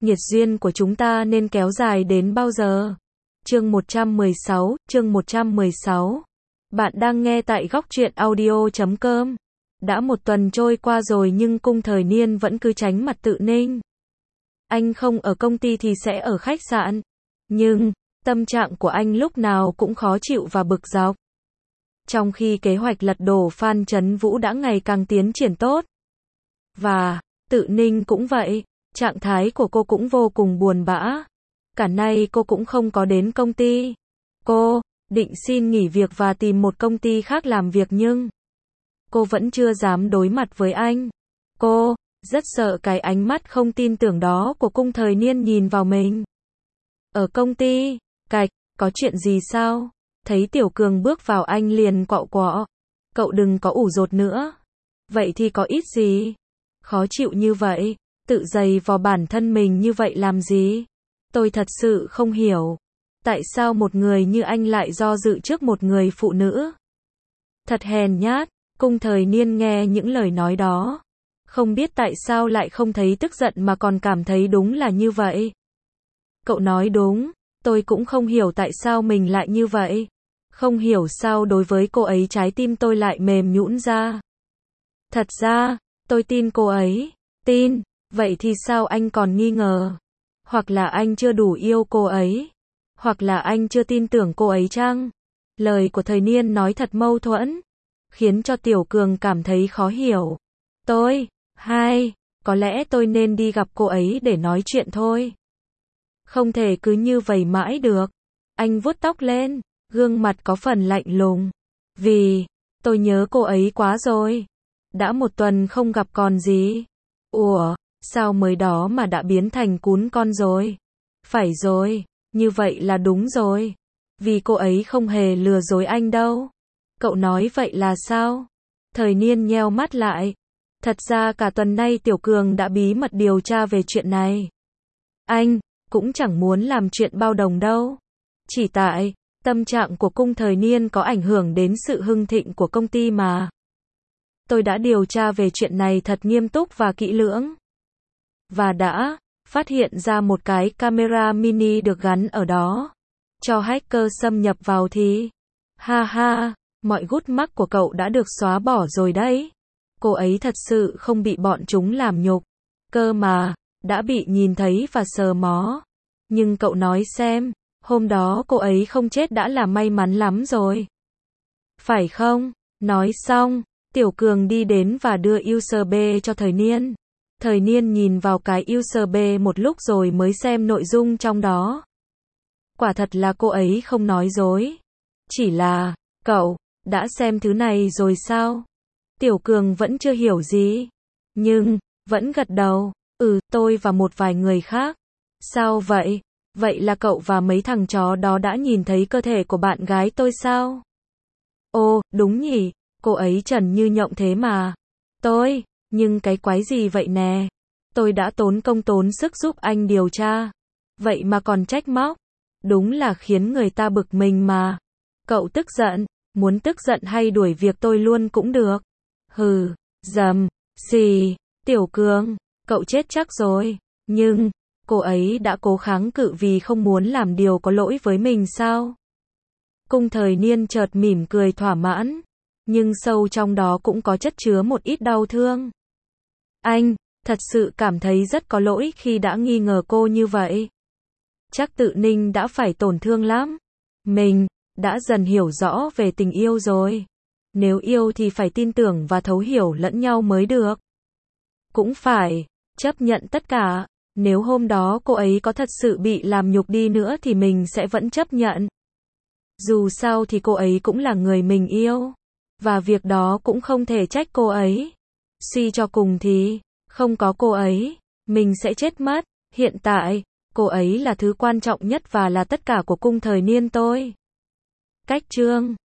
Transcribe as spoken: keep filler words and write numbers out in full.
Nhiệt duyên của chúng ta nên kéo dài đến bao giờ? Chương một trăm mười sáu, chương một trăm mười sáu. Bạn đang nghe tại góc truyện audio chấm com. Đã một tuần trôi qua rồi nhưng Cung Thời Niên vẫn cứ tránh mặt Tự Ninh. Anh không ở công ty thì sẽ ở khách sạn. Nhưng, tâm trạng của anh lúc nào cũng khó chịu và bực dọc. Trong khi kế hoạch lật đổ Phan Chấn Vũ đã ngày càng tiến triển tốt. Và, Tự Ninh cũng vậy, trạng thái của cô cũng vô cùng buồn bã. Cả nay cô cũng không có đến công ty. Cô định xin nghỉ việc và tìm một công ty khác làm việc nhưng cô vẫn chưa dám đối mặt với anh. Cô rất sợ cái ánh mắt không tin tưởng đó của Cung Thời Niên nhìn vào mình. Ở công ty, cạch, có chuyện gì sao? Thấy Tiểu Cường bước vào anh liền quạo quọ. Cậu đừng có ủ dột nữa. Vậy thì có ít gì? Khó chịu như vậy, tự giày vò bản thân mình như vậy làm gì? Tôi thật sự không hiểu. Tại sao một người như anh lại do dự trước một người phụ nữ? Thật hèn nhát. Cung Thời Niên nghe những lời nói đó. Không biết tại sao lại không thấy tức giận mà còn cảm thấy đúng là như vậy. Cậu nói đúng, tôi cũng không hiểu tại sao mình lại như vậy. Không hiểu sao đối với cô ấy trái tim tôi lại mềm nhũn ra. Thật ra, tôi tin cô ấy. Tin, vậy thì sao anh còn nghi ngờ? Hoặc là anh chưa đủ yêu cô ấy? Hoặc là anh chưa tin tưởng cô ấy chăng? Lời của Thời Niên nói thật mâu thuẫn, khiến cho Tiểu Cường cảm thấy khó hiểu. Tôi, hai, có lẽ tôi nên đi gặp cô ấy để nói chuyện thôi. Không thể cứ như vậy mãi được. Anh vuốt tóc lên, gương mặt có phần lạnh lùng. Vì, tôi nhớ cô ấy quá rồi. Đã một tuần không gặp còn gì. Ủa, sao mới đó mà đã biến thành cún con rồi? Phải rồi, như vậy là đúng rồi. Vì cô ấy không hề lừa dối anh đâu. Cậu nói vậy là sao? Thời Niên nheo mắt lại. Thật ra cả tuần nay Tiểu Cường đã bí mật điều tra về chuyện này. Anh cũng chẳng muốn làm chuyện bao đồng đâu. Chỉ tại tâm trạng của Cung Thời Niên có ảnh hưởng đến sự hưng thịnh của công ty mà. Tôi đã điều tra về chuyện này thật nghiêm túc và kỹ lưỡng. Và đã phát hiện ra một cái camera mini được gắn ở đó. Cho hacker xâm nhập vào thì... Ha ha, mọi gút mắc của cậu đã được xóa bỏ rồi đấy. Cô ấy thật sự không bị bọn chúng làm nhục. Cơ mà, đã bị nhìn thấy và sờ mó. Nhưng cậu nói xem, hôm đó cô ấy không chết đã là may mắn lắm rồi. Phải không? Nói xong, Tiểu Cường đi đến và đưa u ét bê cho Thời Niên. Thời Niên nhìn vào cái u ét bê một lúc rồi mới xem nội dung trong đó. Quả thật là cô ấy không nói dối. Chỉ là, cậu, đã xem thứ này rồi sao? Tiểu Cường vẫn chưa hiểu gì. Nhưng, vẫn gật đầu. Ừ, tôi và một vài người khác. Sao vậy? Vậy là cậu và mấy thằng chó đó đã nhìn thấy cơ thể của bạn gái tôi sao? Ồ, đúng nhỉ, cô ấy trần như nhộng thế mà. Tôi, nhưng cái quái gì vậy nè? Tôi đã tốn công tốn sức giúp anh điều tra. Vậy mà còn trách móc. Đúng là khiến người ta bực mình mà. Cậu tức giận, muốn tức giận hay đuổi việc tôi luôn cũng được. Hừ, dầm, xì, Tiểu Cường, cậu chết chắc rồi. Nhưng, cô ấy đã cố kháng cự vì không muốn làm điều có lỗi với mình sao? Cung Thời Niên chợt mỉm cười thỏa mãn. Nhưng sâu trong đó cũng có chất chứa một ít đau thương. Anh, thật sự cảm thấy rất có lỗi khi đã nghi ngờ cô như vậy. Chắc Tự Ninh đã phải tổn thương lắm. Mình đã dần hiểu rõ về tình yêu rồi. Nếu yêu thì phải tin tưởng và thấu hiểu lẫn nhau mới được. Cũng phải chấp nhận tất cả. Nếu hôm đó cô ấy có thật sự bị làm nhục đi nữa thì mình sẽ vẫn chấp nhận. Dù sao thì cô ấy cũng là người mình yêu. Và việc đó cũng không thể trách cô ấy. Suy cho cùng thì, không có cô ấy, mình sẽ chết mất. Hiện tại, cô ấy là thứ quan trọng nhất và là tất cả của Cung Thời Niên tôi. Cách chương